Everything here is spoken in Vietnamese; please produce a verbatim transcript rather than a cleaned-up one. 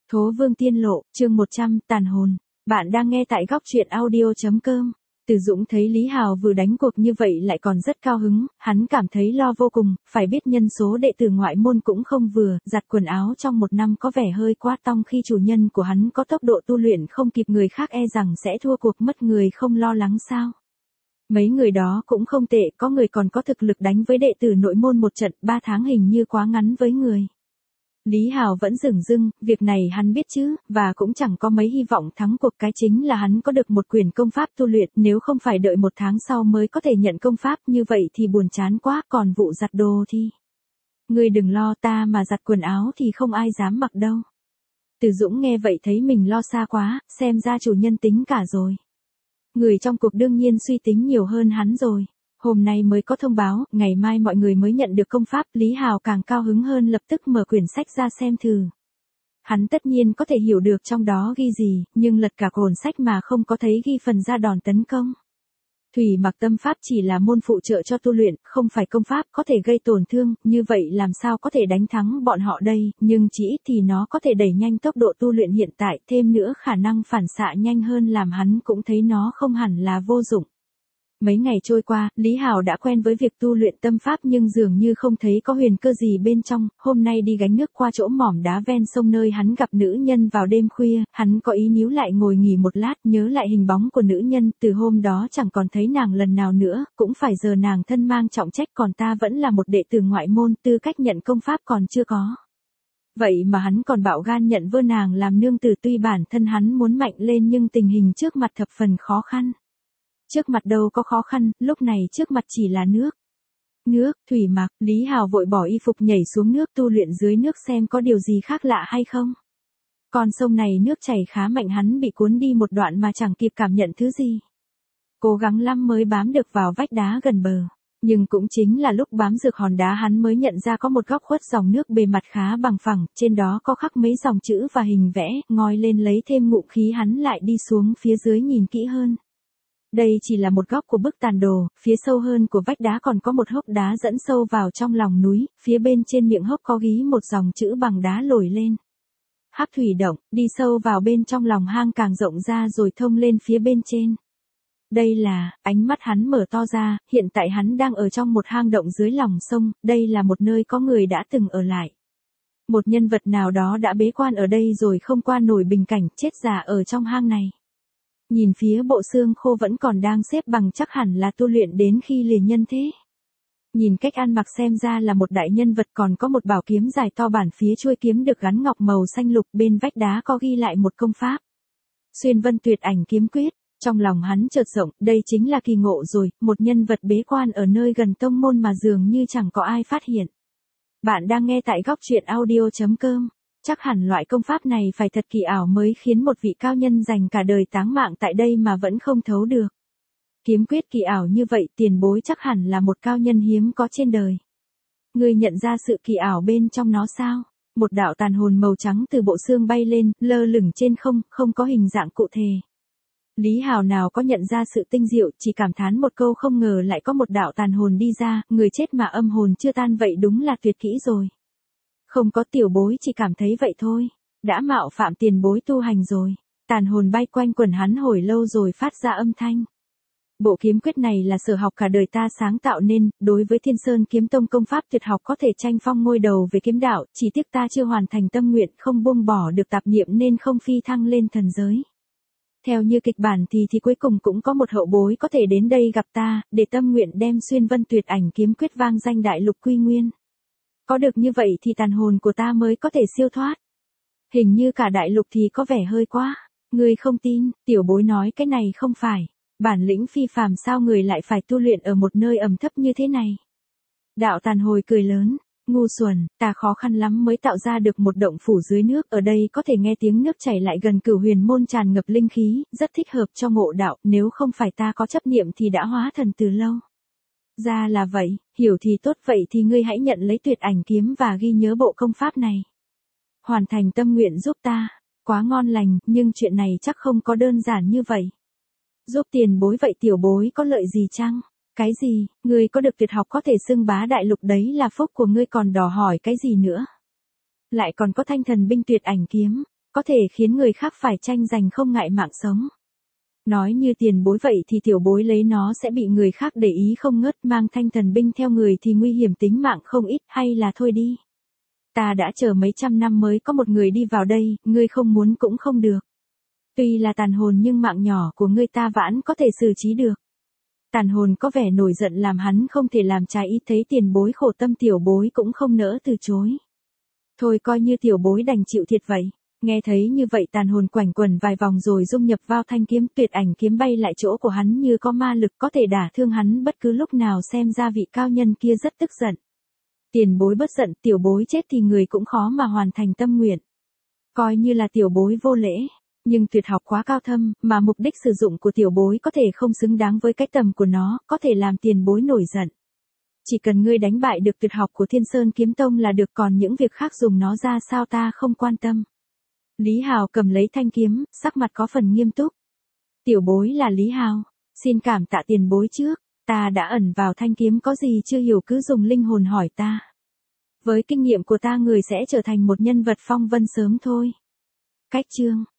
Thố Vương Tiên Lộ, chương một trăm, Tàn hồn. Bạn đang nghe tại góc truyện audio.com. Từ Dũng thấy Lý Hào vừa đánh cuộc như vậy lại còn rất cao hứng, hắn cảm thấy lo vô cùng, phải biết nhân số đệ tử ngoại môn cũng không vừa, giặt quần áo trong một năm có vẻ hơi quá tong khi chủ nhân của hắn có tốc độ tu luyện không kịp người khác e rằng sẽ thua cuộc mất người không lo lắng sao. Mấy người đó cũng không tệ, có người còn có thực lực đánh với đệ tử nội môn một trận, ba tháng hình như quá ngắn với người. Lý Hào vẫn dửng dưng, việc này hắn biết chứ, và cũng chẳng có mấy hy vọng thắng cuộc, cái chính là hắn có được một quyển công pháp tu luyện, nếu không phải đợi một tháng sau mới có thể nhận công pháp như vậy thì buồn chán quá, còn vụ giặt đồ thì... Ngươi đừng lo, ta mà giặt quần áo thì không ai dám mặc đâu. Từ Dũng nghe vậy thấy mình lo xa quá, xem ra chủ nhân tính cả rồi. Người trong cuộc đương nhiên suy tính nhiều hơn hắn rồi. Hôm nay mới có thông báo, ngày mai mọi người mới nhận được công pháp, Lý Hào càng cao hứng hơn lập tức mở quyển sách ra xem thử. Hắn tất nhiên có thể hiểu được trong đó ghi gì, nhưng lật cả cuốn sách mà không có thấy ghi phần ra đòn tấn công. Thủy mặc tâm pháp chỉ là môn phụ trợ cho tu luyện, không phải công pháp có thể gây tổn thương, như vậy làm sao có thể đánh thắng bọn họ đây, nhưng chỉ ít thì nó có thể đẩy nhanh tốc độ tu luyện hiện tại, thêm nữa khả năng phản xạ nhanh hơn làm hắn cũng thấy nó không hẳn là vô dụng. Mấy ngày trôi qua, Lý Hào đã quen với việc tu luyện tâm pháp nhưng dường như không thấy có huyền cơ gì bên trong, hôm nay đi gánh nước qua chỗ mỏm đá ven sông nơi hắn gặp nữ nhân vào đêm khuya, hắn có ý níu lại ngồi nghỉ một lát, nhớ lại hình bóng của nữ nhân, từ hôm đó chẳng còn thấy nàng lần nào nữa, cũng phải giờ nàng thân mang trọng trách còn ta vẫn là một đệ tử ngoại môn, tư cách nhận công pháp còn chưa có. Vậy mà hắn còn bạo gan nhận vơ nàng làm nương tử, tuy bản thân hắn muốn mạnh lên nhưng tình hình trước mặt thập phần khó khăn. Trước mặt đâu có khó khăn, lúc này trước mặt chỉ là nước. Nước, thủy mặc, Lý Hào vội bỏ y phục nhảy xuống nước tu luyện dưới nước xem có điều gì khác lạ hay không. Con sông này nước chảy khá mạnh, hắn bị cuốn đi một đoạn mà chẳng kịp cảm nhận thứ gì. Cố gắng lắm mới bám được vào vách đá gần bờ. Nhưng cũng chính là lúc bám dược hòn đá hắn mới nhận ra có một góc khuất dòng nước bề mặt khá bằng phẳng, trên đó có khắc mấy dòng chữ và hình vẽ, ngoi lên lấy thêm ngụ khí hắn lại đi xuống phía dưới nhìn kỹ hơn. Đây chỉ là một góc của bức tàn đồ, phía sâu hơn của vách đá còn có một hốc đá dẫn sâu vào trong lòng núi, phía bên trên miệng hốc có ghi một dòng chữ bằng đá nổi lên. Hắc thủy động, đi sâu vào bên trong lòng hang càng rộng ra rồi thông lên phía bên trên. Đây là, ánh mắt hắn mở to ra, hiện tại hắn đang ở trong một hang động dưới lòng sông, đây là một nơi có người đã từng ở lại. Một nhân vật nào đó đã bế quan ở đây rồi không qua nổi bình cảnh chết già ở trong hang này. Nhìn phía bộ xương khô vẫn còn đang xếp bằng chắc hẳn là tu luyện đến khi liền nhân thế. Nhìn cách ăn mặc xem ra là một đại nhân vật, còn có một bảo kiếm dài to, bản phía chuôi kiếm được gắn ngọc màu xanh lục, bên vách đá có ghi lại một công pháp. Xuyên Vân Tuyệt Ảnh Kiếm Quyết, trong lòng hắn chợt rộng, đây chính là kỳ ngộ rồi, một nhân vật bế quan ở nơi gần tông môn mà dường như chẳng có ai phát hiện. Bạn đang nghe tại góc truyện audio.com. Chắc hẳn loại công pháp này phải thật kỳ ảo mới khiến một vị cao nhân dành cả đời táng mạng tại đây mà vẫn không thấu được. Kiếm quyết kỳ ảo như vậy, tiền bối chắc hẳn là một cao nhân hiếm có trên đời. Ngươi nhận ra sự kỳ ảo bên trong nó sao? Một đạo tàn hồn màu trắng từ bộ xương bay lên, lơ lửng trên không, không có hình dạng cụ thể. Lý Hào nào có nhận ra sự tinh diệu, chỉ cảm thán một câu không ngờ lại có một đạo tàn hồn đi ra, người chết mà âm hồn chưa tan vậy đúng là tuyệt kỹ rồi. Không có, tiểu bối chỉ cảm thấy vậy thôi, đã mạo phạm tiền bối tu hành rồi. Tàn hồn bay quanh quần hắn hồi lâu rồi phát ra âm thanh. Bộ kiếm quyết này là sở học cả đời ta sáng tạo nên, đối với Thiên Sơn Kiếm Tông công pháp tuyệt học có thể tranh phong ngôi đầu về kiếm đạo, chỉ tiếc ta chưa hoàn thành tâm nguyện, không buông bỏ được tạp niệm nên không phi thăng lên thần giới. Theo như kịch bản thì thì cuối cùng cũng có một hậu bối có thể đến đây gặp ta, để tâm nguyện đem Xuyên Vân Tuyệt Ảnh Kiếm Quyết vang danh đại lục quy nguyên. Có được như vậy thì tàn hồn của ta mới có thể siêu thoát. Hình như cả đại lục thì có vẻ hơi quá. Ngươi không tin, tiểu bối nói cái này không phải. Bản lĩnh phi phàm sao người lại phải tu luyện ở một nơi ẩm thấp như thế này. Đạo tàn hồi cười lớn, ngu xuẩn, ta khó khăn lắm mới tạo ra được một động phủ dưới nước, ở đây có thể nghe tiếng nước chảy lại gần Cửu Huyền môn tràn ngập linh khí, rất thích hợp cho ngộ đạo, nếu không phải ta có chấp niệm thì đã hóa thần từ lâu. Ra là vậy, hiểu thì tốt, vậy thì ngươi hãy nhận lấy tuyệt ảnh kiếm và ghi nhớ bộ công pháp này. Hoàn thành tâm nguyện giúp ta, quá ngon lành, nhưng chuyện này chắc không có đơn giản như vậy. Giúp tiền bối vậy tiểu bối có lợi gì chăng? Cái gì, ngươi có được tuyệt học có thể xưng bá đại lục đấy là phúc của ngươi còn đòi hỏi cái gì nữa? Lại còn có thanh thần binh tuyệt ảnh kiếm, có thể khiến người khác phải tranh giành không ngại mạng sống. Nói như tiền bối vậy thì tiểu bối lấy nó sẽ bị người khác để ý không ngớt, mang thanh thần binh theo người thì nguy hiểm tính mạng không ít, hay là thôi đi. Ta đã chờ mấy trăm năm mới có một người đi vào đây, ngươi không muốn cũng không được. Tuy là tàn hồn nhưng mạng nhỏ của ngươi ta vẫn có thể xử trí được. Tàn hồn có vẻ nổi giận làm hắn không thể làm trái ý, thấy tiền bối khổ tâm tiểu bối cũng không nỡ từ chối. Thôi coi như tiểu bối đành chịu thiệt vậy. Nghe thấy như vậy tàn hồn quảnh quẩn vài vòng rồi dung nhập vào thanh kiếm, tuyệt ảnh kiếm bay lại chỗ của hắn như có ma lực có thể đả thương hắn bất cứ lúc nào, xem ra vị cao nhân kia rất tức giận. Tiền bối bất giận, tiểu bối chết thì người cũng khó mà hoàn thành tâm nguyện. Coi như là tiểu bối vô lễ, nhưng tuyệt học quá cao thâm, mà mục đích sử dụng của tiểu bối có thể không xứng đáng với cái tầm của nó, có thể làm tiền bối nổi giận. Chỉ cần ngươi đánh bại được tuyệt học của Thiên Sơn Kiếm Tông là được, còn những việc khác dùng nó ra sao ta không quan tâm. Lý Hào cầm lấy thanh kiếm, sắc mặt có phần nghiêm túc. Tiểu bối là Lý Hào, xin cảm tạ tiền bối trước, ta đã ẩn vào thanh kiếm có gì chưa hiểu cứ dùng linh hồn hỏi ta. Với kinh nghiệm của ta người sẽ trở thành một nhân vật phong vân sớm thôi. Cách chương